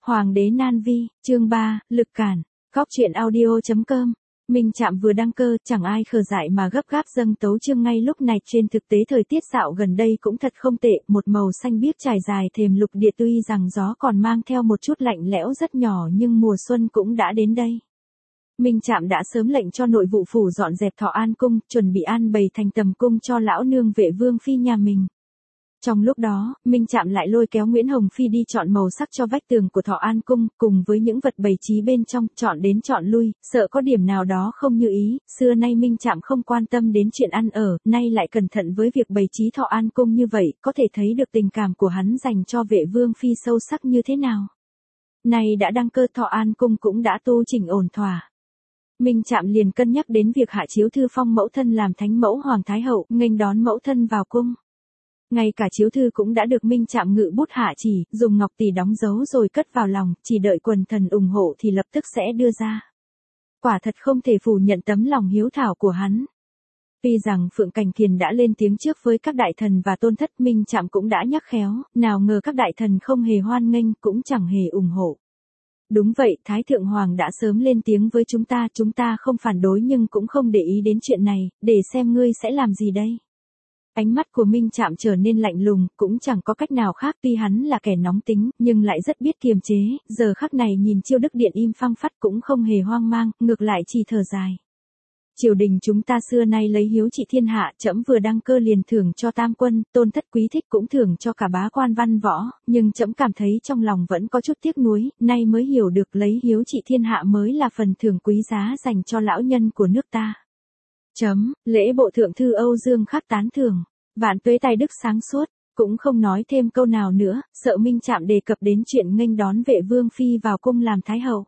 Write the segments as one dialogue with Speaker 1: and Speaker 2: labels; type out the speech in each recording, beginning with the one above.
Speaker 1: Hoàng đế nan vi, chương 3, lực cản, góc truyện audio.com. Minh Trạm vừa đăng cơ, chẳng ai khờ dại mà gấp gáp dâng tấu chương ngay lúc này. Trên thực tế thời tiết dạo gần đây cũng thật không tệ, một màu xanh biếc trải dài thềm lục địa, tuy rằng gió còn mang theo một chút lạnh lẽo rất nhỏ nhưng mùa xuân cũng đã đến đây. Minh Trạm đã sớm lệnh cho nội vụ phủ dọn dẹp Thọ An cung, chuẩn bị an bày thành tầm cung cho lão nương Vệ Vương phi nhà mình. Trong lúc đó, Minh Trạm lại lôi kéo Nguyễn Hồng Phi đi chọn màu sắc cho vách tường của Thọ An cung, cùng với những vật bày trí bên trong, chọn đến chọn lui, sợ có điểm nào đó không như ý. Xưa nay Minh Trạm không quan tâm đến chuyện ăn ở, nay lại cẩn thận với việc bày trí Thọ An cung như vậy, có thể thấy được tình cảm của hắn dành cho Vệ Vương phi sâu sắc như thế nào. Nay đã đăng cơ, Thọ An cung cũng đã tu chỉnh ổn thỏa. Minh Trạm liền cân nhắc đến việc hạ chiếu thư phong mẫu thân làm thánh mẫu Hoàng Thái Hậu, nghênh đón mẫu thân vào cung. Ngay cả chiếu thư cũng đã được Minh Trạm ngự bút hạ chỉ, dùng ngọc tỷ đóng dấu rồi cất vào lòng, chỉ đợi quần thần ủng hộ thì lập tức sẽ đưa ra. Quả thật không thể phủ nhận tấm lòng hiếu thảo của hắn. Tuy rằng Phượng Cảnh Kiền đã lên tiếng trước với các đại thần và tôn thất, Minh Trạm cũng đã nhắc khéo, nào ngờ các đại thần không hề hoan nghênh, cũng chẳng hề ủng hộ. Đúng vậy, Thái Thượng Hoàng đã sớm lên tiếng với chúng ta không phản đối nhưng cũng không để ý đến chuyện này, để xem ngươi sẽ làm gì đây. Ánh mắt của Minh Trạm trở nên lạnh lùng, cũng chẳng có cách nào khác, tuy hắn là kẻ nóng tính, nhưng lại rất biết kiềm chế, giờ khắc này nhìn Chiêu Đức Điện im phăng phắt cũng không hề hoang mang, ngược lại chỉ thở dài. Triều đình chúng ta xưa nay lấy hiếu trị thiên hạ, trẫm vừa đăng cơ liền thưởng cho tam quân, tôn thất quý thích cũng thưởng cho cả bá quan văn võ, nhưng trẫm cảm thấy trong lòng vẫn có chút tiếc nuối, nay mới hiểu được lấy hiếu trị thiên hạ mới là phần thưởng quý giá dành cho lão nhân của nước ta. Lễ bộ thượng thư Âu Dương Khắc tán thưởng, vạn tuế tài đức sáng suốt, cũng không nói thêm câu nào nữa, sợ Minh Trạm đề cập đến chuyện nghênh đón Vệ Vương phi vào cung làm thái hậu.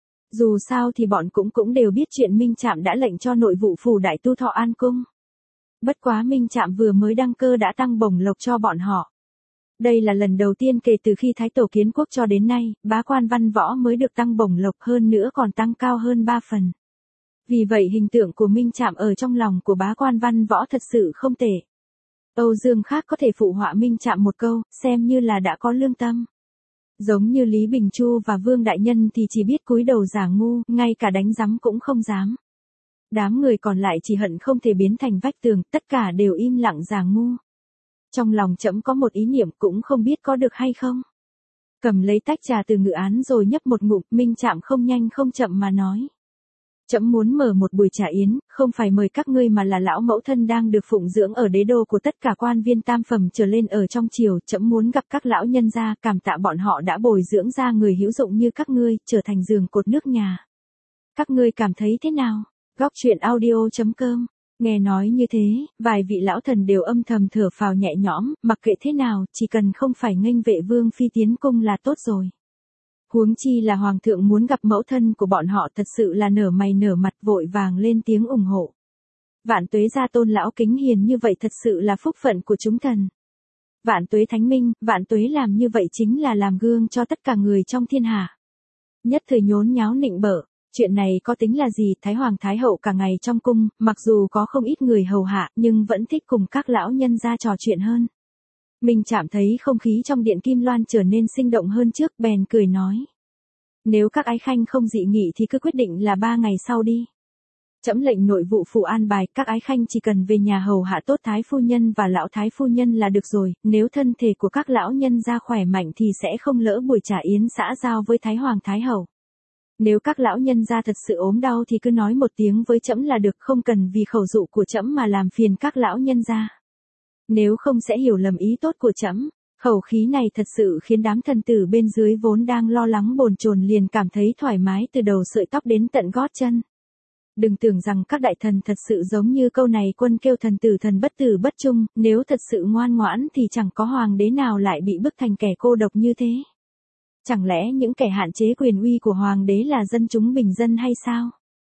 Speaker 1: Dù sao thì bọn cũng đều biết chuyện Minh Trạm đã lệnh cho nội vụ phủ đại tu Thọ An cung. Bất quá Minh Trạm vừa mới đăng cơ đã tăng bổng lộc cho bọn họ. Đây là lần đầu tiên kể từ khi Thái Tổ kiến quốc cho đến nay, bá quan văn võ mới được tăng bổng lộc, hơn nữa còn tăng cao hơn 3 phần. Vì vậy hình tượng của Minh Trạm ở trong lòng của bá quan văn võ thật sự không tệ. Âu Dương Khắc có thể phụ họa Minh Trạm một câu, xem như là đã có lương tâm. Giống như Lý Bình Chu và Vương Đại Nhân thì chỉ biết cúi đầu giả ngu, ngay cả đánh giám cũng không dám. Đám người còn lại chỉ hận không thể biến thành vách tường, tất cả đều im lặng giả ngu. Trong lòng trẫm có một ý niệm, cũng không biết có được hay không. Cầm lấy tách trà từ ngự án rồi nhấp một ngụm, Minh Trạm không nhanh không chậm mà nói. Trẫm muốn mở một buổi trà yến, không phải mời các ngươi mà là lão mẫu thân đang được phụng dưỡng ở đế đô của tất cả quan viên tam phẩm trở lên ở trong triều, trẫm muốn gặp các lão nhân gia, cảm tạ bọn họ đã bồi dưỡng ra người hữu dụng như các ngươi, trở thành giường cột nước nhà. Các ngươi cảm thấy thế nào? Góc truyện audio.com. Nghe nói như thế, vài vị lão thần đều âm thầm thở phào nhẹ nhõm, mặc kệ thế nào, chỉ cần không phải nghênh Vệ Vương phi tiến cung là tốt rồi. Huống chi là hoàng thượng muốn gặp mẫu thân của bọn họ, thật sự là nở mày nở mặt, vội vàng lên tiếng ủng hộ. Vạn tuế gia tôn lão kính hiền như vậy thật sự là phúc phận của chúng thần. Vạn tuế thánh minh, vạn tuế làm như vậy chính là làm gương cho tất cả người trong thiên hạ. Nhất thời nhốn nháo nịnh bợ, chuyện này có tính là gì? Thái Hoàng Thái Hậu cả ngày trong cung, mặc dù có không ít người hầu hạ nhưng vẫn thích cùng các lão nhân gia trò chuyện hơn. Minh Trạm thấy không khí trong điện Kim Loan trở nên sinh động hơn trước, bèn cười nói. Nếu các ái khanh không dị nghị thì cứ quyết định là 3 ngày sau đi. Trẫm lệnh nội vụ phủ an bài, các ái khanh chỉ cần về nhà hầu hạ tốt thái phu nhân và lão thái phu nhân là được rồi, nếu thân thể của các lão nhân gia khỏe mạnh thì sẽ không lỡ buổi trà yến xã giao với Thái Hoàng Thái Hậu. Nếu các lão nhân gia thật sự ốm đau thì cứ nói một tiếng với trẫm là được, không cần vì khẩu dụ của trẫm mà làm phiền các lão nhân gia. Nếu không sẽ hiểu lầm ý tốt của trẫm. Khẩu khí này thật sự khiến đám thần tử bên dưới vốn đang lo lắng bồn chồn liền cảm thấy thoải mái từ đầu sợi tóc đến tận gót chân. Đừng tưởng rằng các đại thần thật sự giống như câu này quân kêu thần tử thần bất tử bất trung, nếu thật sự ngoan ngoãn thì chẳng có hoàng đế nào lại bị bức thành kẻ cô độc như thế. Chẳng lẽ những kẻ hạn chế quyền uy của hoàng đế là dân chúng bình dân hay sao?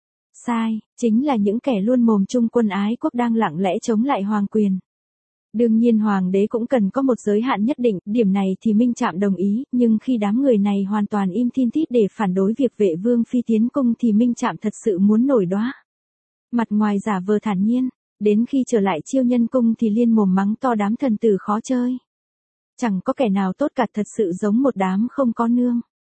Speaker 1: Sai, chính là những kẻ luôn mồm trung quân ái quốc đang lặng lẽ chống lại hoàng quyền. Đương nhiên hoàng đế cũng cần có một giới hạn nhất định, điểm này thì Minh Trạm đồng ý, nhưng khi đám người này hoàn toàn im thin thít để phản đối việc Vệ Vương phi tiến cung thì Minh Trạm thật sự muốn nổi đoá. Mặt ngoài giả vờ thản nhiên, đến khi trở lại Chiêu Nhân cung thì liên mồm mắng to đám thần tử khó chơi. Chẳng có kẻ nào tốt cả, thật sự giống một đám không có nương.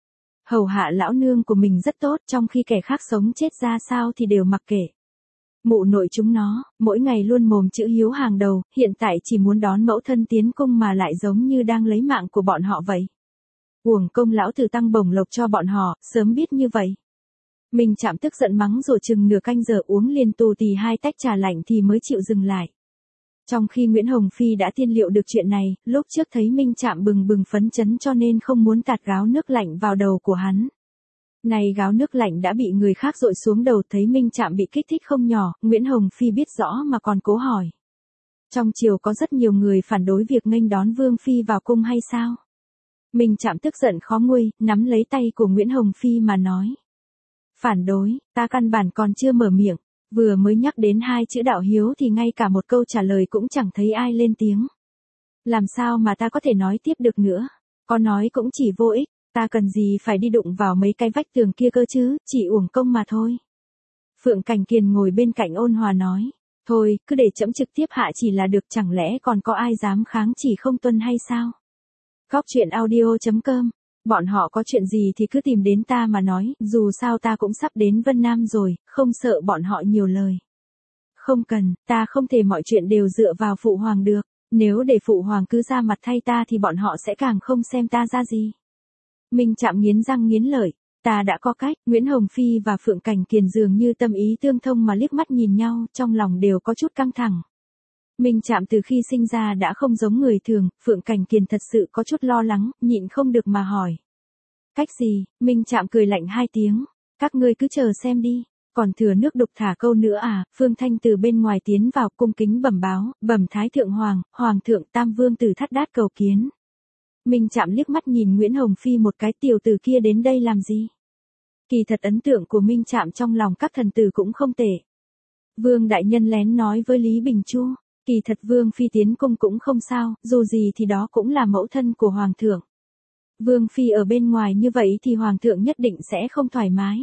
Speaker 1: Hầu hạ lão nương của mình rất tốt, trong khi kẻ khác sống chết ra sao thì đều mặc kệ. Mụ nội chúng nó, mỗi ngày luôn mồm chữ hiếu hàng đầu, hiện tại chỉ muốn đón mẫu thân tiến cung mà lại giống như đang lấy mạng của bọn họ vậy. Uổng công lão tử tăng bổng lộc cho bọn họ, sớm biết như vậy. Minh Trạm tức giận mắng rồi chừng nửa canh giờ uống liền tù tì 2 tách trà lạnh thì mới chịu dừng lại. Trong khi Nguyễn Hồng Phi đã tiên liệu được chuyện này, lúc trước thấy Minh Trạm bừng bừng phấn chấn cho nên không muốn tạt gáo nước lạnh vào đầu của hắn. Này gáo nước lạnh đã bị người khác dội xuống đầu, thấy Minh Trạm bị kích thích không nhỏ, Nguyễn Hồng Phi biết rõ mà còn cố hỏi. Trong triều có rất nhiều người phản đối việc nghênh đón Vương Phi vào cung hay sao? Minh Trạm tức giận khó nguôi, nắm lấy tay của Nguyễn Hồng Phi mà nói. Phản đối, ta căn bản còn chưa mở miệng, vừa mới nhắc đến 2 chữ đạo hiếu thì ngay cả một câu trả lời cũng chẳng thấy ai lên tiếng. Làm sao mà ta có thể nói tiếp được nữa, có nói cũng chỉ vô ích, ta cần gì phải đi đụng vào mấy cái vách tường kia cơ chứ, chỉ uổng công mà thôi. Phượng Cảnh Kiền ngồi bên cạnh ôn hòa nói, thôi, cứ để trẫm trực tiếp hạ chỉ là được, chẳng lẽ còn có ai dám kháng chỉ không tuân hay sao? Góc truyện audio.com. Bọn họ có chuyện gì thì cứ tìm đến ta mà nói, dù sao ta cũng sắp đến Vân Nam rồi, không sợ bọn họ nhiều lời. Không cần, ta không thể mọi chuyện đều dựa vào phụ hoàng được, nếu để phụ hoàng cứ ra mặt thay ta thì bọn họ sẽ càng không xem ta ra gì. Minh Trạm nghiến răng nghiến lợi, ta đã có cách. Nguyễn Hồng Phi và Phượng Cảnh Kiền dường như tâm ý tương thông mà liếc mắt nhìn nhau, trong lòng đều có chút căng thẳng. Minh Trạm từ khi sinh ra đã không giống người thường, Phượng Cảnh Kiền thật sự có chút lo lắng, nhịn không được mà hỏi. Cách gì? Minh Trạm cười lạnh 2 tiếng, các ngươi cứ chờ xem đi, còn thừa nước đục thả câu nữa à? Phương Thanh từ bên ngoài tiến vào cung kính bẩm báo, bẩm Thái Thượng Hoàng, Hoàng thượng Tam Vương Tử Thắt Đát cầu kiến. Minh Trạm liếc mắt nhìn Nguyễn Hồng Phi một cái, tiểu tử kia đến đây làm gì? Kỳ thật ấn tượng của Minh Trạm trong lòng các thần tử cũng không tệ. Vương đại nhân lén nói với Lý Bình Chu, kỳ thật Vương Phi tiến cung cũng không sao, dù gì thì đó cũng là mẫu thân của Hoàng thượng. Vương Phi ở bên ngoài như vậy thì Hoàng thượng nhất định sẽ không thoải mái.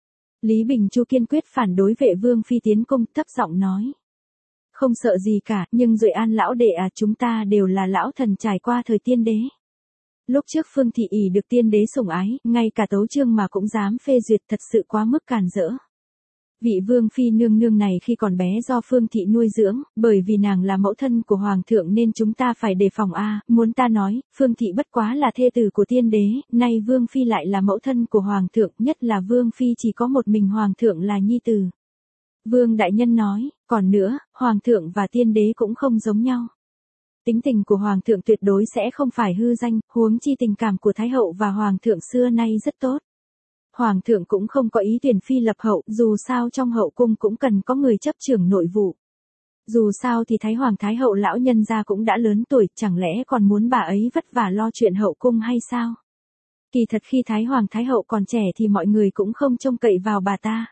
Speaker 1: Lý Bình Chu kiên quyết phản đối vệ Vương Phi tiến cung, thấp giọng nói. Không sợ gì cả, nhưng Duệ An lão đệ à, chúng ta đều là lão thần trải qua thời tiên đế. Lúc trước Phương Thị ỷ được tiên đế sủng ái, ngay cả tấu chương mà cũng dám phê duyệt, thật sự quá mức càn rỡ. Vị Vương Phi nương nương này khi còn bé do Phương Thị nuôi dưỡng, bởi vì nàng là mẫu thân của Hoàng thượng nên chúng ta phải đề phòng a. Muốn ta nói, Phương Thị bất quá là thê tử của tiên đế, nay Vương Phi lại là mẫu thân của Hoàng thượng, nhất là Vương Phi chỉ có một mình Hoàng thượng là nhi tử. Vương đại nhân nói, còn nữa, Hoàng thượng và tiên đế cũng không giống nhau. Tính tình của Hoàng thượng tuyệt đối sẽ không phải hư danh, huống chi tình cảm của Thái hậu và Hoàng thượng xưa nay rất tốt. Hoàng thượng cũng không có ý tuyển phi lập hậu, dù sao trong hậu cung cũng cần có người chấp trưởng nội vụ. Dù sao thì Thái Hoàng Thái hậu lão nhân gia cũng đã lớn tuổi, chẳng lẽ còn muốn bà ấy vất vả lo chuyện hậu cung hay sao? Kỳ thật khi Thái Hoàng Thái hậu còn trẻ thì mọi người cũng không trông cậy vào bà ta.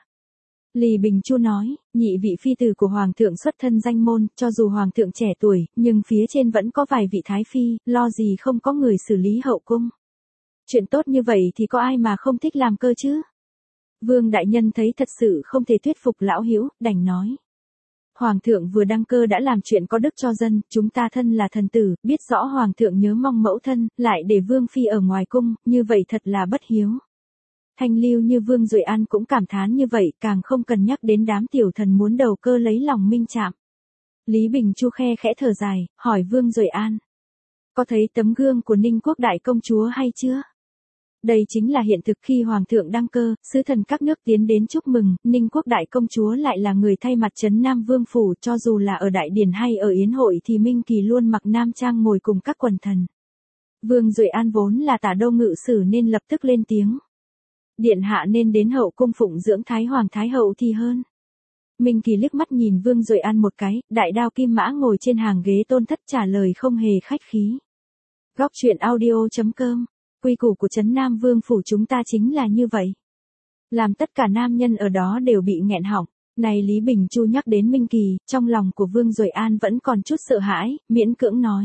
Speaker 1: Lý Bình Chu nói, nhị vị phi tử của Hoàng thượng xuất thân danh môn, cho dù Hoàng thượng trẻ tuổi, nhưng phía trên vẫn có vài vị Thái Phi, lo gì không có người xử lý hậu cung. Chuyện tốt như vậy thì có ai mà không thích làm cơ chứ? Vương đại nhân thấy thật sự không thể thuyết phục lão hữu, đành nói. Hoàng thượng vừa đăng cơ đã làm chuyện có đức cho dân, chúng ta thân là thần tử, biết rõ Hoàng thượng nhớ mong mẫu thân, lại để Vương Phi ở ngoài cung, như vậy thật là bất hiếu. Thanh lưu như Vương Duệ An cũng cảm thán như vậy, càng không cần nhắc đến đám tiểu thần muốn đầu cơ lấy lòng Minh Trạm. Lý Bình Chu khe khẽ thở dài, hỏi Vương Duệ An. Có thấy tấm gương của Ninh Quốc đại công chúa hay chưa? Đây chính là hiện thực khi Hoàng thượng đăng cơ, sứ thần các nước tiến đến chúc mừng, Ninh Quốc đại công chúa lại là người thay mặt trấn Nam Vương Phủ, cho dù là ở đại điển hay ở yến hội thì Minh Kỳ luôn mặc nam trang ngồi cùng các quần thần. Vương Duệ An vốn là tả đô ngự sử nên lập tức lên tiếng. Điện hạ nên đến hậu cung phụng dưỡng Thái Hoàng Thái hậu thì hơn. Minh Kỳ liếc mắt nhìn Vương Duệ An một cái, đại đao kim mã ngồi trên hàng ghế tôn thất trả lời không hề khách khí. Góc truyện audio.com. Quy củ của trấn Nam Vương Phủ chúng ta chính là như vậy. Làm tất cả nam nhân ở đó đều bị nghẹn họng. Này Lý Bình Chu nhắc đến Minh Kỳ, trong lòng của Vương Duệ An vẫn còn chút sợ hãi, miễn cưỡng nói.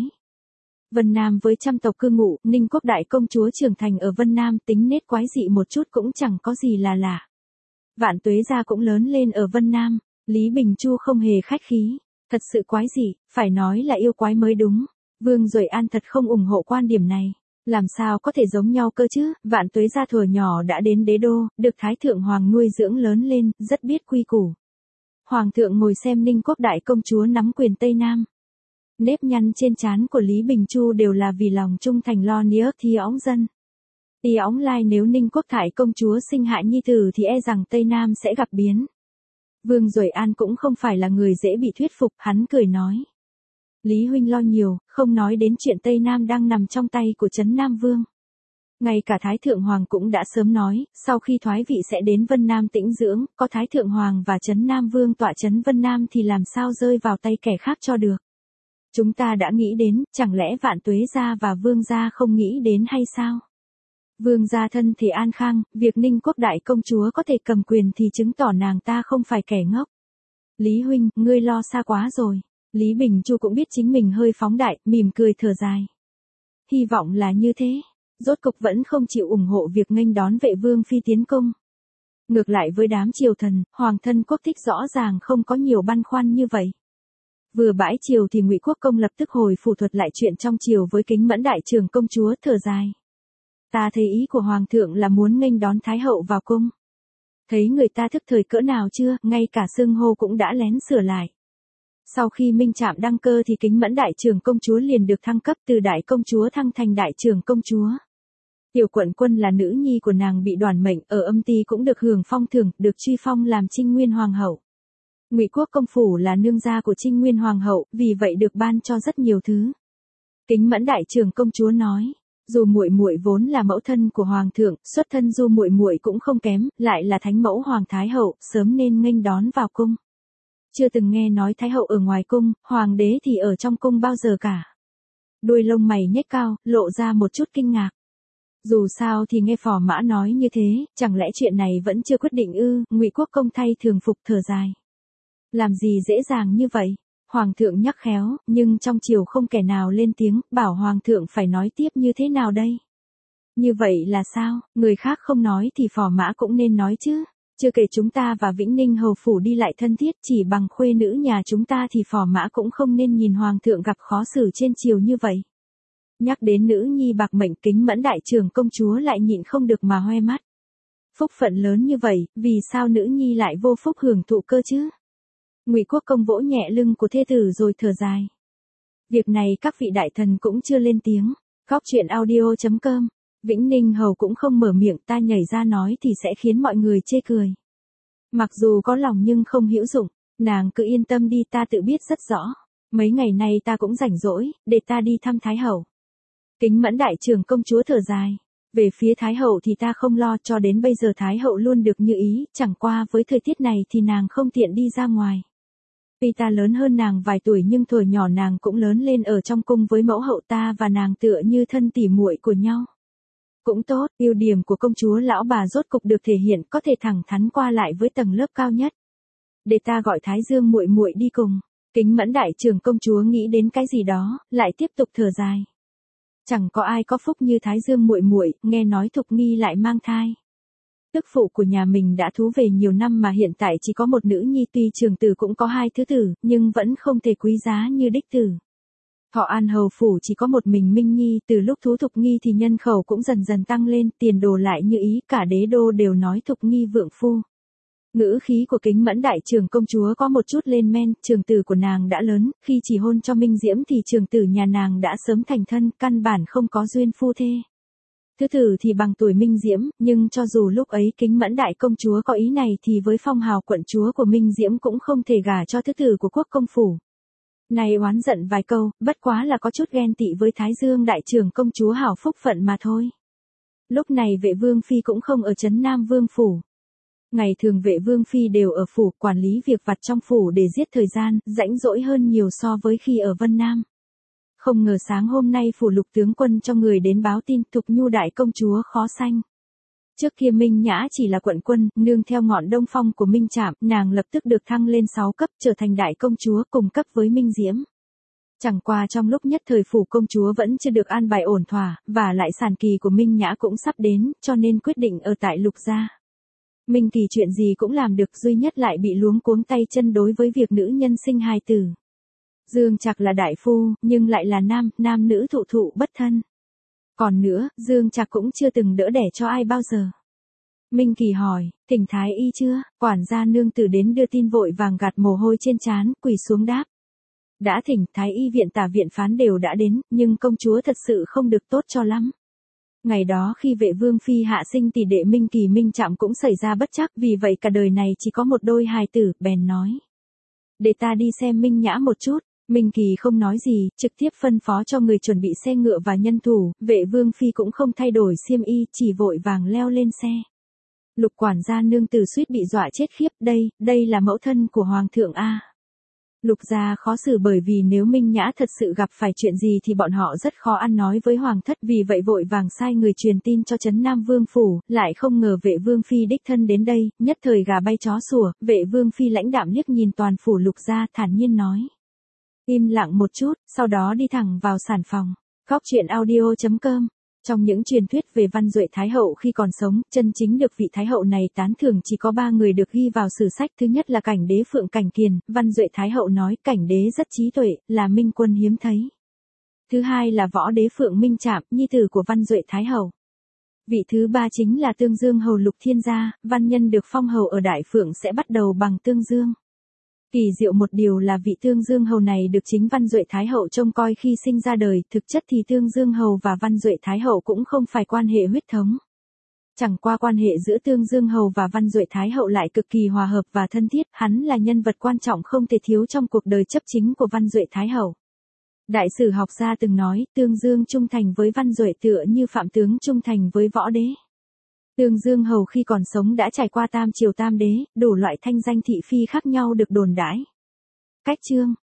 Speaker 1: Vân Nam với trăm tộc cư ngụ, Ninh Quốc đại công chúa trưởng thành ở Vân Nam, tính nết quái dị một chút cũng chẳng có gì là lạ. Vạn Tuế gia cũng lớn lên ở Vân Nam, Lý Bình Chu không hề khách khí, thật sự quái dị, phải nói là yêu quái mới đúng. Vương Duệ An thật không ủng hộ quan điểm này. Làm sao có thể giống nhau cơ chứ, Vạn Tuế gia thuở nhỏ đã đến đế đô, được Thái Thượng Hoàng nuôi dưỡng lớn lên, rất biết quy củ. Hoàng thượng ngồi xem Ninh Quốc đại công chúa nắm quyền Tây Nam. Nếp nhăn trên trán của Lý Bình Chu đều là vì lòng trung thành lo niếc thi óng dân. Tí óng lai nếu Ninh Quốc đại công chúa sinh hại nhi tử thì e rằng Tây Nam sẽ gặp biến. Vương Duệ An cũng không phải là người dễ bị thuyết phục, hắn cười nói. Lý huynh lo nhiều, không nói đến chuyện Tây Nam đang nằm trong tay của Trấn Nam Vương. Ngay cả Thái Thượng Hoàng cũng đã sớm nói, sau khi thoái vị sẽ đến Vân Nam tĩnh dưỡng, có Thái Thượng Hoàng và Trấn Nam Vương tọa trấn Vân Nam thì làm sao rơi vào tay kẻ khác cho được. Chúng ta đã nghĩ đến, chẳng lẽ Vạn Tuế gia và Vương gia không nghĩ đến hay sao? Vương gia thân thì an khang, việc Ninh Quốc đại công chúa có thể cầm quyền thì chứng tỏ nàng ta không phải kẻ ngốc. Lý huynh, ngươi lo xa quá rồi. Lý Bình Chu cũng biết chính mình hơi phóng đại, mỉm cười thở dài. Hy vọng là như thế. Rốt cục vẫn không chịu ủng hộ việc nghênh đón Vệ Vương phi tiến cung. Ngược lại với đám triều thần, hoàng thân quốc thích rõ ràng không có nhiều băn khoăn như vậy. Vừa bãi triều thì Ngụy Quốc công lập tức hồi phủ thuật lại chuyện trong triều với Kính Mẫn đại trưởng công chúa, thở dài. Ta thấy ý của hoàng thượng là muốn nghênh đón thái hậu vào cung. Thấy người ta thức thời cỡ nào chưa, ngay cả xưng hô cũng đã lén sửa lại. Sau khi Minh Trạm đăng cơ thì Kính Mẫn đại trưởng công chúa liền được thăng cấp từ đại công chúa thăng thành đại trưởng công chúa. Tiểu Quận Quân là nữ nhi của nàng bị đoản mệnh, ở âm ty cũng được hưởng phong thưởng, được truy phong làm Trinh Nguyên hoàng hậu. Ngụy Quốc công phủ là nương gia của Trinh Nguyên hoàng hậu, vì vậy được ban cho rất nhiều thứ. Kính Mẫn đại trưởng công chúa nói, dù muội muội vốn là mẫu thân của hoàng thượng, xuất thân Du muội muội cũng không kém, lại là thánh mẫu hoàng thái hậu, sớm nên nghênh đón vào cung. Chưa từng nghe nói thái hậu ở ngoài cung, hoàng đế thì ở trong cung bao giờ cả. Đuôi lông mày nhếch cao, lộ ra một chút kinh ngạc. Dù sao thì nghe phò mã nói như thế, chẳng lẽ chuyện này vẫn chưa quyết định ư? Ngụy Quốc công thay thường phục thở dài. Làm gì dễ dàng như vậy? Hoàng thượng nhắc khéo, nhưng trong triều không kẻ nào lên tiếng, bảo hoàng thượng phải nói tiếp như thế nào đây? Như vậy là sao? Người khác không nói thì phò mã cũng nên nói chứ. Chưa kể chúng ta và Vĩnh Ninh hầu phủ đi lại thân thiết, chỉ bằng khuê nữ nhà chúng ta thì phò mã cũng không nên nhìn hoàng thượng gặp khó xử trên triều như vậy. Nhắc đến nữ nhi bạc mệnh, Kính Mẫn đại trưởng công chúa lại nhịn không được mà hoe mắt. Phúc phận lớn như vậy, vì sao nữ nhi lại vô phúc hưởng thụ cơ chứ? Ngụy Quốc công vỗ nhẹ lưng của thê tử rồi thở dài. Việc này các vị đại thần cũng chưa lên tiếng. Góc truyện audio.com. Vĩnh Ninh hầu cũng không mở miệng, ta nhảy ra nói thì sẽ khiến mọi người chê cười. Mặc dù có lòng nhưng không hữu dụng, nàng cứ yên tâm đi, ta tự biết rất rõ. Mấy ngày nay ta cũng rảnh rỗi, để ta đi thăm Thái hậu. Kính Mẫn đại trưởng công chúa thở dài. Về phía Thái hậu thì ta không lo, cho đến bây giờ Thái hậu luôn được như ý, chẳng qua với thời tiết này thì nàng không tiện đi ra ngoài. Tuy ta lớn hơn nàng vài tuổi nhưng thuở nhỏ nàng cũng lớn lên ở trong cung với mẫu hậu, ta và nàng tựa như thân tỉ muội của nhau. Cũng tốt, ưu điểm của công chúa lão bà rốt cục được thể hiện, có thể thẳng thắn qua lại với tầng lớp cao nhất. Để ta gọi Thái Dương muội muội đi cùng. Kính Mẫn đại trưởng công chúa nghĩ đến cái gì đó, lại tiếp tục thở dài. Chẳng có ai có phúc như Thái Dương muội muội, nghe nói Thục Nghi lại mang thai. Tức phụ của nhà mình đã thú về nhiều năm mà hiện tại chỉ có một nữ nhi, tuy trường tử cũng có hai thứ tử, nhưng vẫn không thể quý giá như đích tử. Thọ An hầu phủ chỉ có một mình Minh Nhi, từ lúc thú Thục Nghi thì nhân khẩu cũng dần dần tăng lên, tiền đồ lại như ý, cả đế đô đều nói Thục Nghi vượng phu. Ngữ khí của Kính Mẫn đại trưởng công chúa có một chút lên men, trường tử của nàng đã lớn, khi chỉ hôn cho Minh Diễm thì trường tử nhà nàng đã sớm thành thân, căn bản không có duyên phu thê. Thứ tử thì bằng tuổi Minh Diễm, nhưng cho dù lúc ấy Kính Mẫn đại công chúa có ý này thì với phong hào quận chúa của Minh Diễm cũng không thể gả cho thứ tử của quốc công phủ. Này oán giận vài câu, bất quá là có chút ghen tị với Thái Dương đại trưởng công chúa hảo phúc phận mà thôi. Lúc này Vệ Vương phi cũng không ở trấn Nam Vương phủ. Ngày thường Vệ Vương phi đều ở phủ quản lý việc vặt trong phủ để giết thời gian, rãnh rỗi hơn nhiều so với khi ở Vân Nam. Không ngờ sáng hôm nay phủ Lục tướng quân cho người đến báo tin Thục Nhu đại công chúa khó sanh. Trước kia Minh Nhã chỉ là quận quân, nương theo ngọn đông phong của Minh Trạm, nàng lập tức được thăng lên 6 cấp, trở thành đại công chúa cùng cấp với Minh Diễm. Chẳng qua trong lúc nhất thời phủ công chúa vẫn chưa được an bài ổn thỏa, và lại sản kỳ của Minh Nhã cũng sắp đến, cho nên quyết định ở tại Lục gia. Minh Kỳ chuyện gì cũng làm được, duy nhất lại bị luống cuống tay chân đối với việc nữ nhân sinh hài tử. Dương Trạc là đại phu, nhưng lại là nam nữ thụ thụ bất thân. Còn nữa, Dương Trạc cũng chưa từng đỡ đẻ cho ai bao giờ. Minh Kỳ hỏi, thỉnh thái y chưa? Quản gia nương tử đến đưa tin vội vàng gạt mồ hôi trên trán, quỳ xuống đáp. Đã thỉnh, thái y viện tả viện phán đều đã đến, nhưng công chúa thật sự không được tốt cho lắm. Ngày đó khi Vệ Vương phi hạ sinh thì đệ Minh Kỳ Minh Trạm cũng xảy ra bất trắc, vì vậy cả đời này chỉ có một đôi hài tử, bèn nói. Để ta đi xem Minh Nhã một chút. Minh Kỳ không nói gì, trực tiếp phân phó cho người chuẩn bị xe ngựa và nhân thủ, Vệ Vương phi cũng không thay đổi xiêm y, chỉ vội vàng leo lên xe. Lục quản gia nương tử suýt bị dọa chết khiếp, đây là mẫu thân của hoàng thượng a. Lục gia khó xử bởi vì nếu Minh Nhã thật sự gặp phải chuyện gì thì bọn họ rất khó ăn nói với hoàng thất, vì vậy vội vàng sai người truyền tin cho trấn Nam Vương phủ, lại không ngờ Vệ Vương phi đích thân đến đây, nhất thời gà bay chó sủa, Vệ Vương phi lãnh đạm liếc nhìn toàn phủ Lục gia, thản nhiên nói. Im lặng một chút, sau đó đi thẳng vào sản phòng. Góc truyện audio.com. Trong những truyền thuyết về Văn Duệ Thái Hậu khi còn sống, chân chính được vị Thái Hậu này tán thưởng chỉ có 3 người được ghi vào sử sách. Thứ nhất là Cảnh Đế Phượng Cảnh Kiền, Văn Duệ Thái Hậu nói Cảnh Đế rất trí tuệ, là minh quân hiếm thấy. Thứ hai là Võ Đế Phượng Minh Trạm, nhi tử của Văn Duệ Thái Hậu. Vị thứ ba chính là Tương Dương Hầu Lục Thiên Gia, văn nhân được phong hầu ở Đại Phượng sẽ bắt đầu bằng Tương Dương. Kỳ diệu một điều là vị Tương Dương Hầu này được chính Văn Duệ Thái Hậu trông coi khi sinh ra đời, thực chất thì Tương Dương Hầu và Văn Duệ Thái Hậu cũng không phải quan hệ huyết thống. Chẳng qua quan hệ giữa Tương Dương Hầu và Văn Duệ Thái Hậu lại cực kỳ hòa hợp và thân thiết, hắn là nhân vật quan trọng không thể thiếu trong cuộc đời chấp chính của Văn Duệ Thái Hậu. Đại sử học gia từng nói, Tương Dương trung thành với Văn Duệ tựa như Phạm tướng trung thành với Võ Đế. Tương Dương Hầu khi còn sống đã trải qua tam triều tam đế, đủ loại thanh danh thị phi khác nhau được đồn đãi. Cách chương